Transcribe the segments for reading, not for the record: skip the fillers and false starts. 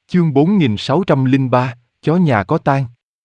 Chương 4603, chó nhà có tang.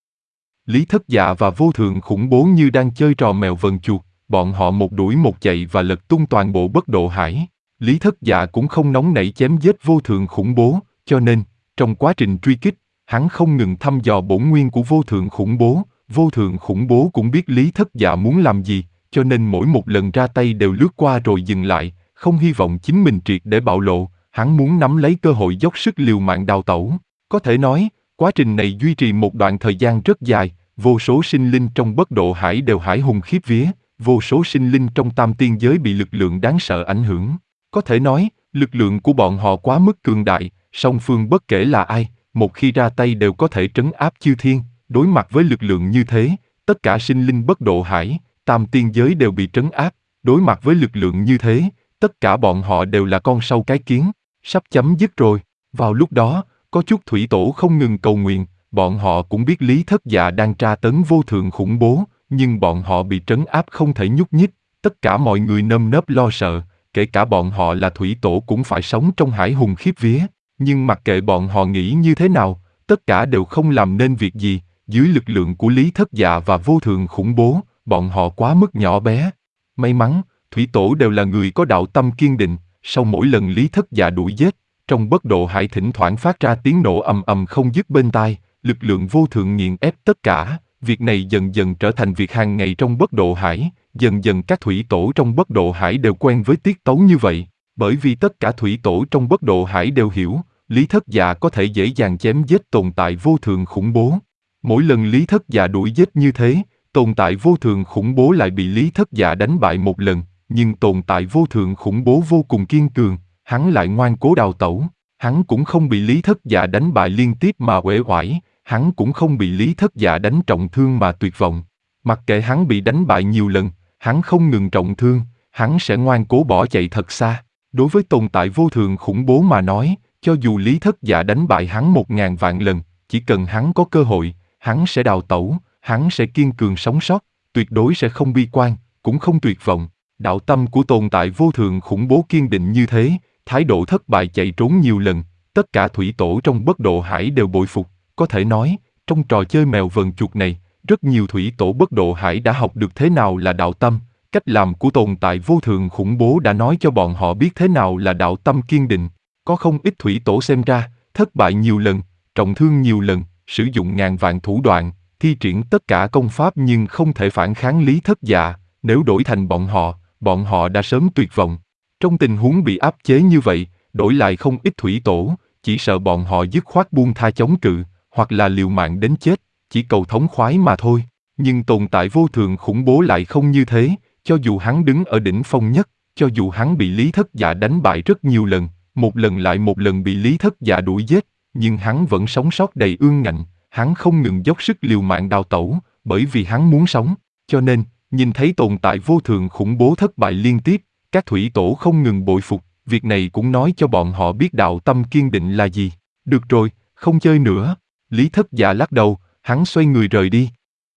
Lý Thất Dạ và Vô Thượng khủng bố như đang chơi trò mèo vần chuột, bọn họ một đuổi một chạy và lật tung toàn bộ Bất Độ Hải. Lý Thất Dạ cũng không nóng nảy chém giết Vô Thượng khủng bố, cho nên, trong quá trình truy kích, hắn không ngừng thăm dò bổn nguyên của Vô Thượng khủng bố. Vô Thượng khủng bố cũng biết Lý Thất Dạ muốn làm gì, cho nên mỗi một lần ra tay đều lướt qua rồi dừng lại, không hy vọng chính mình triệt để bạo lộ, hắn muốn nắm lấy cơ hội dốc sức liều mạng đào tẩu. Có thể nói, quá trình này duy trì một đoạn thời gian rất dài, vô số sinh linh trong Bất Độ Hải đều hải hùng khiếp vía, vô số sinh linh trong Tam Tiên giới bị lực lượng đáng sợ ảnh hưởng. Có thể nói, lực lượng của bọn họ quá mức cường đại, song phương bất kể là ai, một khi ra tay đều có thể trấn áp chư thiên. Đối mặt với lực lượng như thế, tất cả sinh linh Bất Độ Hải, Tam Tiên giới đều bị trấn áp. Đối mặt với lực lượng như thế, tất cả bọn họ đều là con sâu cái kiến, sắp chấm dứt rồi. Vào lúc đó, có chút thủy tổ không ngừng cầu nguyện, bọn họ cũng biết Lý Thất Dạ đang tra tấn Vô Thượng khủng bố, nhưng bọn họ bị trấn áp không thể nhúc nhích, tất cả mọi người nơm nớp lo sợ, kể cả bọn họ là thủy tổ cũng phải sống trong hải hùng khiếp vía, nhưng mặc kệ bọn họ nghĩ như thế nào, tất cả đều không làm nên việc gì, dưới lực lượng của Lý Thất Dạ và Vô Thượng khủng bố, bọn họ quá mức nhỏ bé. May mắn, thủy tổ đều là người có đạo tâm kiên định, sau mỗi lần Lý Thất Dạ đuổi giết, trong Bất Độ Hải thỉnh thoảng phát ra tiếng nổ ầm ầm không dứt bên tai, lực lượng vô thượng nghiền ép tất cả, việc này dần dần trở thành việc hàng ngày trong Bất Độ Hải, dần dần các thủy tổ trong Bất Độ Hải đều quen với tiết tấu như vậy, bởi vì tất cả thủy tổ trong Bất Độ Hải đều hiểu, Lý Thất Dạ có thể dễ dàng chém giết tồn tại vô thượng khủng bố. Mỗi lần Lý Thất Dạ đuổi giết như thế, tồn tại vô thượng khủng bố lại bị Lý Thất Dạ đánh bại một lần, nhưng tồn tại vô thượng khủng bố vô cùng kiên cường, hắn lại ngoan cố đào tẩu, hắn cũng không bị Lý Thất Dạ đánh bại liên tiếp mà uể oải, hắn cũng không bị Lý Thất Dạ đánh trọng thương mà tuyệt vọng. Mặc kệ hắn bị đánh bại nhiều lần, hắn không ngừng trọng thương, hắn sẽ ngoan cố bỏ chạy thật xa. Đối với tồn tại vô thượng khủng bố mà nói, cho dù Lý Thất Dạ đánh bại hắn 1000 vạn lần, chỉ cần hắn có cơ hội, hắn sẽ đào tẩu, hắn sẽ kiên cường sống sót, tuyệt đối sẽ không bi quan, cũng không tuyệt vọng. Đạo tâm của tồn tại vô thượng khủng bố kiên định như thế, thái độ thất bại chạy trốn nhiều lần, tất cả thủy tổ trong Bất Độ Hải đều bội phục. Có thể nói, trong trò chơi mèo vần chuột này, rất nhiều thủy tổ Bất Độ Hải đã học được thế nào là đạo tâm, cách làm của tồn tại vô thượng khủng bố đã nói cho bọn họ biết thế nào là đạo tâm kiên định. Có không ít thủy tổ xem ra, thất bại nhiều lần, trọng thương nhiều lần, sử dụng ngàn vạn thủ đoạn, thi triển tất cả công pháp nhưng không thể phản kháng Lý Thất Dạ, nếu đổi thành bọn họ đã sớm tuyệt vọng. Trong tình huống bị áp chế như vậy, đổi lại không ít thủy tổ, chỉ sợ bọn họ dứt khoát buông tha chống cự, hoặc là liều mạng đến chết, chỉ cầu thống khoái mà thôi. Nhưng tồn tại vô thượng khủng bố lại không như thế, cho dù hắn đứng ở đỉnh phong nhất, cho dù hắn bị Lý Thất Dạ đánh bại rất nhiều lần, một lần lại một lần bị Lý Thất Dạ đuổi giết, nhưng hắn vẫn sống sót đầy ương ngạnh, hắn không ngừng dốc sức liều mạng đào tẩu, bởi vì hắn muốn sống, cho nên, nhìn thấy tồn tại vô thượng khủng bố thất bại liên tiếp, các thủy tổ không ngừng bội phục, việc này cũng nói cho bọn họ biết đạo tâm kiên định là gì. Được rồi, không chơi nữa. Lý Thất Dạ lắc đầu, hắn xoay người rời đi.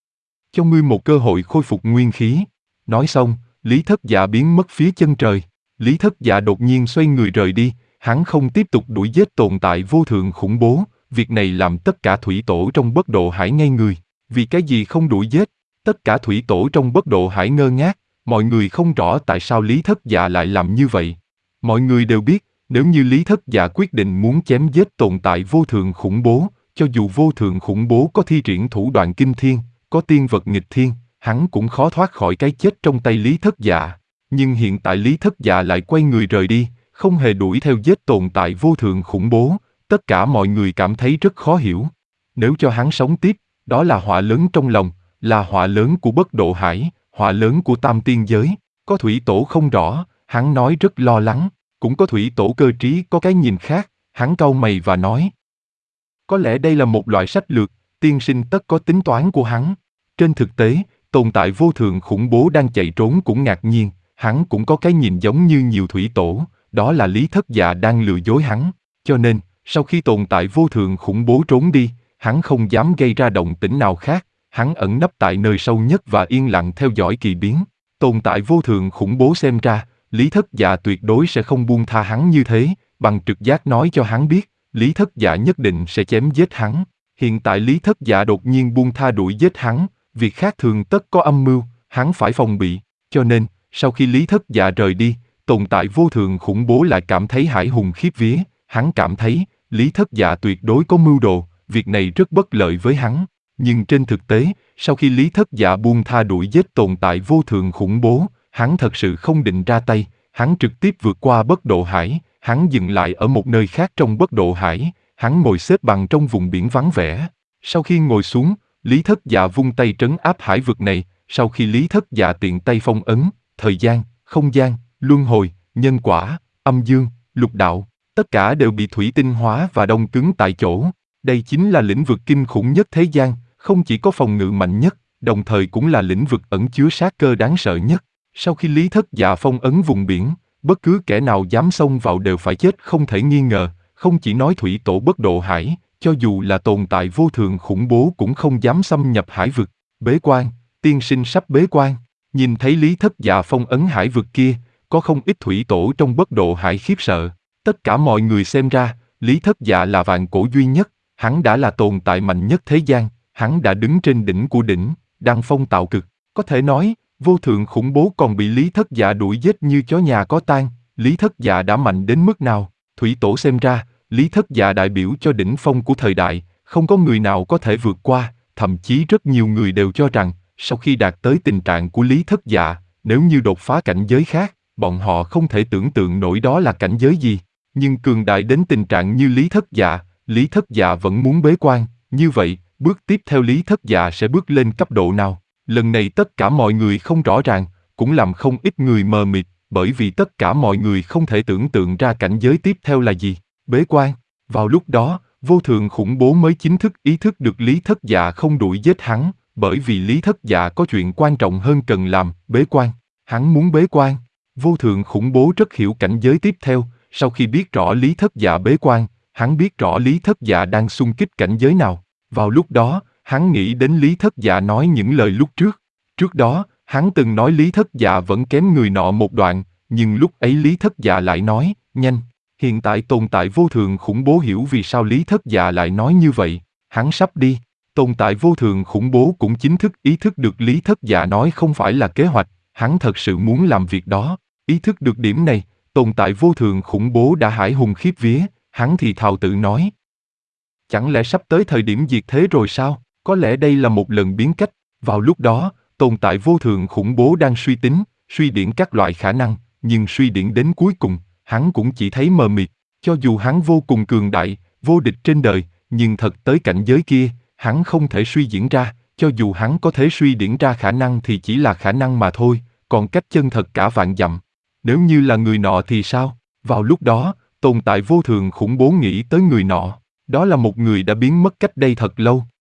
Cho ngươi một cơ hội khôi phục nguyên khí. Nói xong, Lý Thất Dạ biến mất phía chân trời. Lý Thất Dạ đột nhiên xoay người rời đi, hắn không tiếp tục đuổi giết tồn tại vô thượng khủng bố. Việc này làm tất cả thủy tổ trong Bất Độ Hải ngây người. Vì cái gì không đuổi giết? Tất cả thủy tổ trong Bất Độ Hải ngơ ngác, mọi người không rõ tại sao Lý Thất Dạ lại làm như vậy. Mọi người đều biết, nếu như Lý Thất Dạ quyết định muốn chém giết tồn tại vô thượng khủng bố, cho dù vô thượng khủng bố có thi triển thủ đoạn kinh thiên, có tiên vật nghịch thiên, hắn cũng khó thoát khỏi cái chết trong tay Lý Thất Dạ. Nhưng hiện tại Lý Thất Dạ lại quay người rời đi, không hề đuổi theo giết tồn tại vô thượng khủng bố, tất cả mọi người cảm thấy rất khó hiểu. Nếu cho hắn sống tiếp, đó là họa lớn trong lòng, là họa lớn của Bất Độ Hải, họa lớn của Tam Tiên giới. Có thủy tổ không rõ, hắn nói rất lo lắng, cũng có thủy tổ cơ trí có cái nhìn khác, hắn cau mày và nói. Có lẽ đây là một loại sách lược, tiên sinh tất có tính toán của hắn. Trên thực tế, tồn tại vô thượng khủng bố đang chạy trốn cũng ngạc nhiên, hắn cũng có cái nhìn giống như nhiều thủy tổ, đó là Lý Thất Dạ đang lừa dối hắn. Cho nên, sau khi tồn tại vô thượng khủng bố trốn đi, hắn không dám gây ra động tĩnh nào khác, hắn ẩn nấp tại nơi sâu nhất và yên lặng theo dõi kỳ biến. Tồn tại vô thượng khủng bố xem ra, Lý Thất Dạ tuyệt đối sẽ không buông tha hắn như thế, bằng trực giác nói cho hắn biết, Lý Thất Dạ nhất định sẽ chém giết hắn. Hiện tại Lý Thất Dạ đột nhiên buông tha đuổi giết hắn, việc khác thường tất có âm mưu, hắn phải phòng bị. Cho nên, sau khi Lý Thất Dạ rời đi, tồn tại vô thượng khủng bố lại cảm thấy hải hùng khiếp vía, hắn cảm thấy, Lý Thất Dạ tuyệt đối có mưu đồ, việc này rất bất lợi với hắn. Nhưng trên thực tế, sau khi Lý Thất Dạ buông tha đuổi giết tồn tại vô thượng khủng bố, hắn thật sự không định ra tay, hắn trực tiếp vượt qua bất độ hải, hắn dừng lại ở một nơi khác trong bất độ hải, hắn ngồi xếp bằng trong vùng biển vắng vẻ. Sau khi ngồi xuống, Lý Thất Dạ vung tay trấn áp hải vực này, sau khi Lý Thất Dạ tiện tay phong ấn, thời gian, không gian, luân hồi, nhân quả, âm dương, lục đạo, tất cả đều bị thủy tinh hóa và đông cứng tại chỗ. Đây chính là lĩnh vực kinh khủng nhất thế gian, không chỉ có phòng ngự mạnh nhất, đồng thời cũng là lĩnh vực ẩn chứa sát cơ đáng sợ nhất. Sau khi Lý Thất Dạ phong ấn vùng biển, bất cứ kẻ nào dám xông vào đều phải chết không thể nghi ngờ, không chỉ nói thủy tổ bất độ hải, cho dù là tồn tại vô thượng khủng bố cũng không dám xâm nhập hải vực. Bế quan, tiên sinh sắp bế quan, nhìn thấy Lý Thất Dạ phong ấn hải vực kia, có không ít thủy tổ trong bất độ hải khiếp sợ. Tất cả mọi người xem ra, Lý Thất Dạ là vạn cổ duy nhất, hắn đã là tồn tại mạnh nhất thế gian, hắn đã đứng trên đỉnh của đỉnh, đăng phong tạo cực. Có thể nói, vô thượng khủng bố còn bị Lý Thất Dạ đuổi giết như chó nhà có tang. Lý Thất Dạ đã mạnh đến mức nào? Thủy tổ xem ra, Lý Thất Dạ đại biểu cho đỉnh phong của thời đại, không có người nào có thể vượt qua, thậm chí rất nhiều người đều cho rằng, sau khi đạt tới tình trạng của Lý Thất Dạ, nếu như đột phá cảnh giới khác, bọn họ không thể tưởng tượng nổi đó là cảnh giới gì. Nhưng cường đại đến tình trạng như Lý Thất Dạ vẫn muốn bế quan, như vậy, bước tiếp theo Lý Thất Dạ sẽ bước lên cấp độ nào? Lần này tất cả mọi người không rõ ràng, cũng làm không ít người mờ mịt, bởi vì tất cả mọi người không thể tưởng tượng ra cảnh giới tiếp theo là gì. Bế quan. Vào lúc đó, vô thượng khủng bố mới chính thức ý thức được Lý Thất Dạ không đuổi giết hắn, bởi vì Lý Thất Dạ có chuyện quan trọng hơn cần làm, bế quan. Hắn muốn bế quan. Vô thượng khủng bố rất hiểu cảnh giới tiếp theo, sau khi biết rõ Lý Thất Dạ bế quan, hắn biết rõ Lý Thất Dạ đang xung kích cảnh giới nào. Vào lúc đó, hắn nghĩ đến Lý Thất Dạ nói những lời lúc trước. Trước đó, hắn từng nói Lý Thất Dạ vẫn kém người nọ một đoạn, nhưng lúc ấy Lý Thất Dạ lại nói, nhanh. Hiện tại tồn tại vô thượng khủng bố hiểu vì sao Lý Thất Dạ lại nói như vậy, hắn sắp đi. Tồn tại vô thượng khủng bố cũng chính thức ý thức được Lý Thất Dạ nói không phải là kế hoạch, hắn thật sự muốn làm việc đó. Ý thức được điểm này, tồn tại vô thượng khủng bố đã hải hùng khiếp vía, hắn thì thào tự nói. Chẳng lẽ sắp tới thời điểm diệt thế rồi sao? Có lẽ đây là một lần biến cách. Vào lúc đó, tồn tại vô thượng khủng bố đang suy tính, suy điển các loại khả năng, nhưng suy điển đến cuối cùng, hắn cũng chỉ thấy mờ mịt. Cho dù hắn vô cùng cường đại, vô địch trên đời, nhưng thật tới cảnh giới kia, hắn không thể suy diễn ra, cho dù hắn có thể suy điển ra khả năng thì chỉ là khả năng mà thôi, còn cách chân thật cả vạn dặm. Nếu như là người nọ thì sao? Vào lúc đó, tồn tại vô thượng khủng bố nghĩ tới người nọ. Đó là một người đã biến mất cách đây thật lâu.